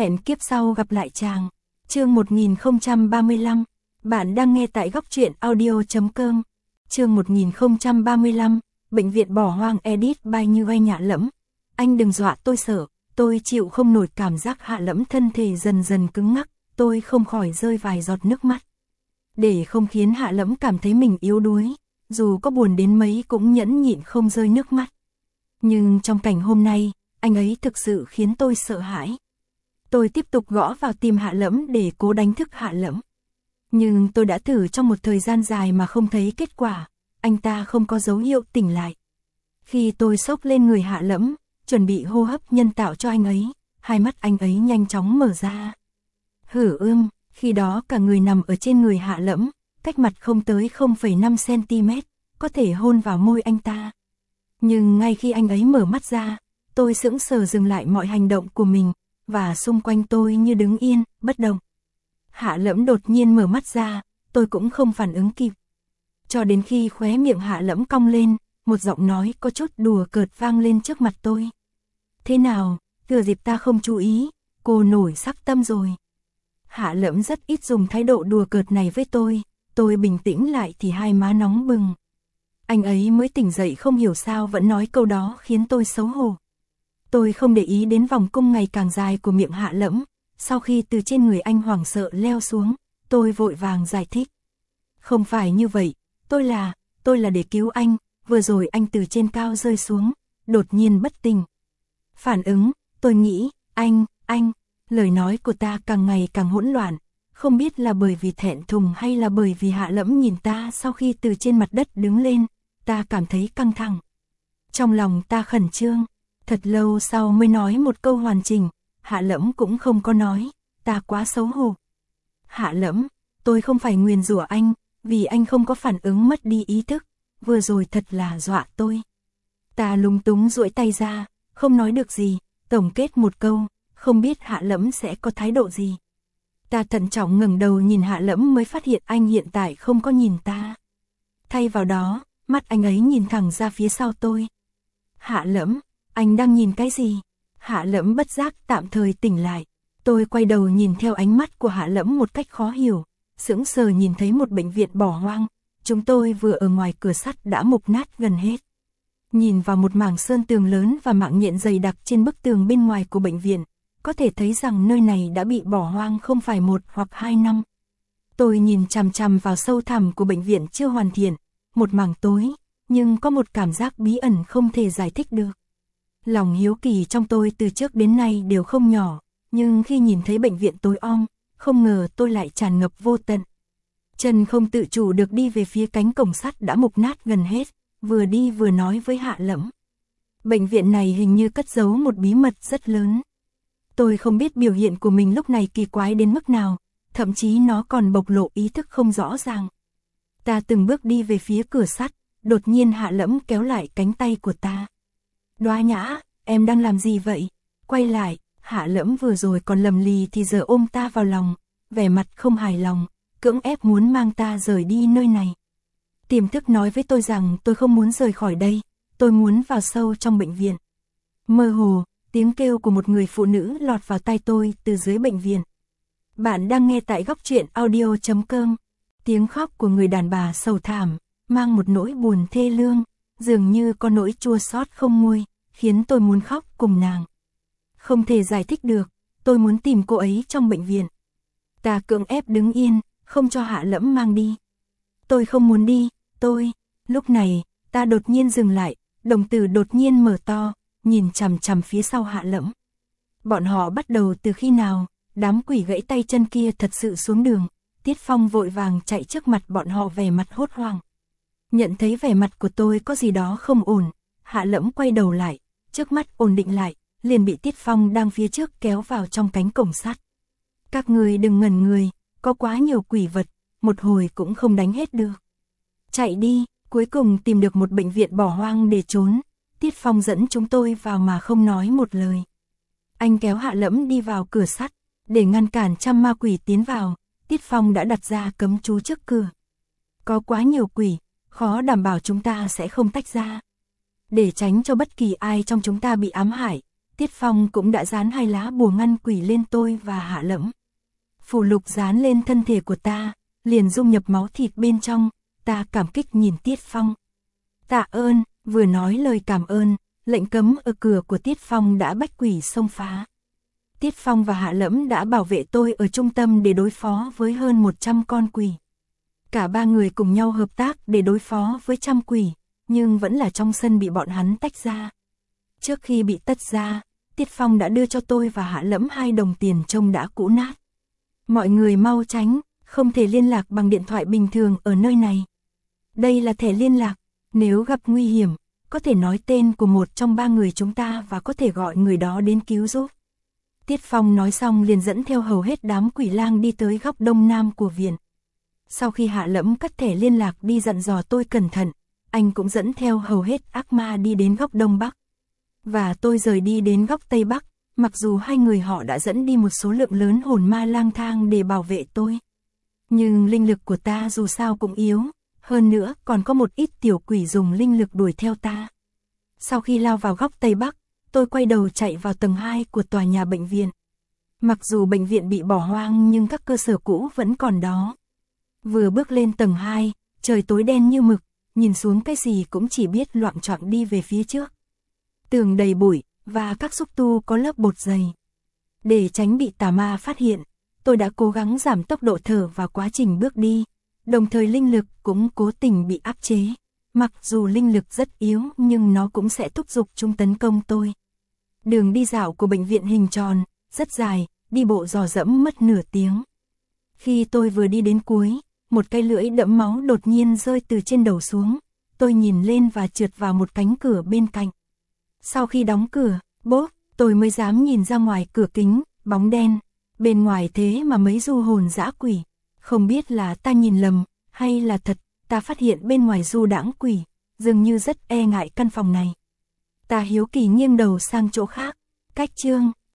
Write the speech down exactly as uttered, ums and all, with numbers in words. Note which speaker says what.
Speaker 1: Hẹn kiếp sau gặp lại chàng. Chương một nghìn không trăm ba mươi lăm. Bạn đang nghe tại góc truyện audio chấm com. Chương một nghìn không trăm ba mươi lăm. Bệnh viện bỏ hoang edit by Như Oanh. Hạ Lẫm, anh đừng dọa tôi sợ, tôi chịu không nổi cảm giác. Hạ Lẫm thân thể dần dần cứng ngắc, tôi không khỏi rơi vài giọt nước mắt. Để không khiến Hạ Lẫm cảm thấy mình yếu đuối, dù có buồn đến mấy cũng nhẫn nhịn không rơi nước mắt. Nhưng trong cảnh hôm nay, anh ấy thực sự khiến tôi sợ hãi. Tôi tiếp tục gõ vào tim Hạ Lẫm để cố đánh thức Hạ Lẫm. Nhưng tôi đã thử trong một thời gian dài mà không thấy kết quả, anh ta không có dấu hiệu tỉnh lại. Khi tôi xốc lên người Hạ Lẫm, chuẩn bị hô hấp nhân tạo cho anh ấy, hai mắt anh ấy nhanh chóng mở ra. Hử ưm, khi đó cả người nằm ở trên người Hạ Lẫm, cách mặt không tới không phẩy năm xăng ti mét, có thể hôn vào môi anh ta. Nhưng ngay khi anh ấy mở mắt ra, tôi sững sờ dừng lại mọi hành động của mình, và xung quanh tôi như đứng yên, bất động. Hạ Lẫm đột nhiên mở mắt ra, tôi cũng không phản ứng kịp. Cho đến khi khóe miệng Hạ Lẫm cong lên, một giọng nói có chút đùa cợt vang lên trước mặt tôi. Thế nào, thừa dịp ta không chú ý, cô nổi sắc tâm rồi. Hạ Lẫm rất ít dùng thái độ đùa cợt này với tôi, tôi bình tĩnh lại thì hai má nóng bừng. Anh ấy mới tỉnh dậy không hiểu sao vẫn nói câu đó khiến tôi xấu hổ. Tôi không để ý đến vòng cung ngày càng dài của miệng Hạ Lẫm, sau khi từ trên người anh hoảng sợ leo xuống, tôi vội vàng giải thích. Không phải như vậy, tôi là, tôi là để cứu anh, vừa rồi anh từ trên cao rơi xuống, đột nhiên bất tỉnh. Phản ứng, tôi nghĩ, anh, anh, lời nói của ta càng ngày càng hỗn loạn, không biết là bởi vì thẹn thùng hay là bởi vì Hạ Lẫm nhìn ta sau khi từ trên mặt đất đứng lên, ta cảm thấy căng thẳng. Trong lòng ta khẩn trương, thật lâu sau mới nói một câu hoàn chỉnh, Hạ Lẫm cũng không có nói, ta quá xấu hổ. Hạ Lẫm, tôi không phải nguyền rủa anh, vì anh không có phản ứng mất đi ý thức, vừa rồi thật là dọa tôi. Ta lúng túng duỗi tay ra, không nói được gì, tổng kết một câu, không biết Hạ Lẫm sẽ có thái độ gì. Ta thận trọng ngẩng đầu nhìn Hạ Lẫm mới phát hiện anh hiện tại không có nhìn ta. Thay vào đó, mắt anh ấy nhìn thẳng ra phía sau tôi. Hạ Lẫm, anh đang nhìn cái gì? Hạ Lẫm bất giác tạm thời tỉnh lại. Tôi quay đầu nhìn theo ánh mắt của Hạ Lẫm một cách khó hiểu, sững sờ nhìn thấy một bệnh viện bỏ hoang. Chúng tôi vừa ở ngoài cửa sắt đã mục nát gần hết. Nhìn vào một mảng sơn tường lớn và mạng nhện dày đặc trên bức tường bên ngoài của bệnh viện, có thể thấy rằng nơi này đã bị bỏ hoang không phải một hoặc hai năm. Tôi nhìn chằm chằm vào sâu thẳm của bệnh viện chưa hoàn thiện, một mảng tối, nhưng có một cảm giác bí ẩn không thể giải thích được. Lòng hiếu kỳ trong tôi từ trước đến nay đều không nhỏ, nhưng khi nhìn thấy bệnh viện tối om, không ngờ tôi lại tràn ngập vô tận. Chân không tự chủ được đi về phía cánh cổng sắt đã mục nát gần hết, vừa đi vừa nói với Hạ Lẫm. Bệnh viện này hình như cất giấu một bí mật rất lớn. Tôi không biết biểu hiện của mình lúc này kỳ quái đến mức nào, thậm chí nó còn bộc lộ ý thức không rõ ràng. Ta từng bước đi về phía cửa sắt, đột nhiên Hạ Lẫm kéo lại cánh tay của ta. Đoá Nhã, em đang làm gì vậy? Quay lại, Hạ Lẫm vừa rồi còn lầm lì thì giờ ôm ta vào lòng, vẻ mặt không hài lòng, cưỡng ép muốn mang ta rời đi nơi này. Tiềm thức nói với tôi rằng tôi không muốn rời khỏi đây, tôi muốn vào sâu trong bệnh viện. Mơ hồ, tiếng kêu của một người phụ nữ lọt vào tai tôi từ dưới bệnh viện. Bạn đang nghe tại góc truyện audio chấm com. Tiếng khóc của người đàn bà sầu thảm, mang một nỗi buồn thê lương, dường như có nỗi chua xót không nguôi, khiến tôi muốn khóc cùng nàng. Không thể giải thích được, tôi muốn tìm cô ấy trong bệnh viện. Ta cưỡng ép đứng yên, không cho Hạ Lẫm mang đi. Tôi không muốn đi, tôi. Lúc này, ta đột nhiên dừng lại, đồng tử đột nhiên mở to, nhìn chằm chằm phía sau Hạ Lẫm. Bọn họ bắt đầu từ khi nào? Đám quỷ gãy tay chân kia thật sự xuống đường. Tiết Phong vội vàng chạy trước mặt bọn họ vẻ mặt hốt hoảng. Nhận thấy vẻ mặt của tôi có gì đó không ổn, Hạ Lẫm quay đầu lại, trước mắt ổn định lại, liền bị Tiết Phong đang phía trước kéo vào trong cánh cổng sắt. Các người đừng ngẩn người, có quá nhiều quỷ vật, một hồi cũng không đánh hết được. Chạy đi, cuối cùng tìm được một bệnh viện bỏ hoang để trốn. Tiết Phong dẫn chúng tôi vào mà không nói một lời. Anh kéo Hạ Lẫm đi vào cửa sắt, để ngăn cản trăm ma quỷ tiến vào. Tiết Phong đã đặt ra cấm chú trước cửa. Có quá nhiều quỷ, khó đảm bảo chúng ta sẽ không tách ra. Để tránh cho bất kỳ ai trong chúng ta bị ám hại, Tiết Phong cũng đã dán hai lá bùa ngăn quỷ lên tôi và Hạ Lẫm. Phù lục dán lên thân thể của ta, liền dung nhập máu thịt bên trong, ta cảm kích nhìn Tiết Phong. Tạ ơn, vừa nói lời cảm ơn, lệnh cấm ở cửa của Tiết Phong đã bách quỷ xông phá. Tiết Phong và Hạ Lẫm đã bảo vệ tôi ở trung tâm để đối phó với hơn một trăm con quỷ. Cả ba người cùng nhau hợp tác để đối phó với trăm quỷ, nhưng vẫn là trong sân bị bọn hắn tách ra. Trước khi bị tách ra, Tiết Phong đã đưa cho tôi và Hạ Lẫm hai đồng tiền trông đã cũ nát. Mọi người mau tránh, không thể liên lạc bằng điện thoại bình thường ở nơi này. Đây là thẻ liên lạc, nếu gặp nguy hiểm, có thể nói tên của một trong ba người chúng ta và có thể gọi người đó đến cứu giúp. Tiết Phong nói xong liền dẫn theo hầu hết đám quỷ lang đi tới góc đông nam của viện. Sau khi Hạ Lẫm cất thẻ liên lạc đi dặn dò tôi cẩn thận, anh cũng dẫn theo hầu hết ác ma đi đến góc đông bắc. Và tôi rời đi đến góc tây bắc, mặc dù hai người họ đã dẫn đi một số lượng lớn hồn ma lang thang để bảo vệ tôi. Nhưng linh lực của ta dù sao cũng yếu, hơn nữa còn có một ít tiểu quỷ dùng linh lực đuổi theo ta. Sau khi lao vào góc tây bắc, tôi quay đầu chạy vào tầng hai của tòa nhà bệnh viện. Mặc dù bệnh viện bị bỏ hoang nhưng các cơ sở cũ vẫn còn đó. Vừa bước lên tầng hai, trời tối đen như mực, nhìn xuống cái gì cũng chỉ biết loạng choạng đi về phía trước. Tường đầy bụi, và các xúc tu có lớp bột dày. Để tránh bị tà ma phát hiện, tôi đã cố gắng giảm tốc độ thở vào quá trình bước đi, đồng thời linh lực cũng cố tình bị áp chế. Mặc dù linh lực rất yếu nhưng nó cũng sẽ thúc giục chúng tấn công tôi. Đường đi dạo của bệnh viện hình tròn, rất dài, đi bộ dò dẫm mất nửa tiếng. Khi tôi vừa đi đến cuối, một cái lưỡi đẫm máu đột nhiên rơi từ trên đầu xuống. Tôi nhìn lên và trượt vào một cánh cửa bên cạnh. Sau khi đóng cửa, bốp, tôi mới dám nhìn ra ngoài cửa kính, bóng đen. Bên ngoài thế mà mấy du hồn dã quỷ. Không biết là ta nhìn lầm, hay là thật, ta phát hiện bên ngoài du đãng quỷ, dường như rất e ngại căn phòng này. Ta hiếu kỳ nghiêng đầu sang chỗ khác. Cách chương